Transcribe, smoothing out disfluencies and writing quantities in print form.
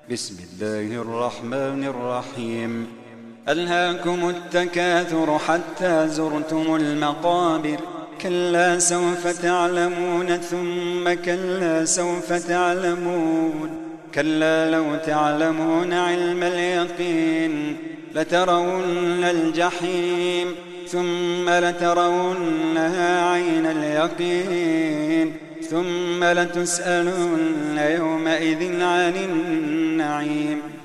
بسم الله الرحمن الرحيم. ألهاكم التكاثر حتى زرتم المقابر، كلا سوف تعلمون ثم كلا سوف تعلمون، كلا لو تعلمون علم اليقين لترون الجحيم ثم لترونها عين اليقين ثم لتسألن يومئذ عن النعيم.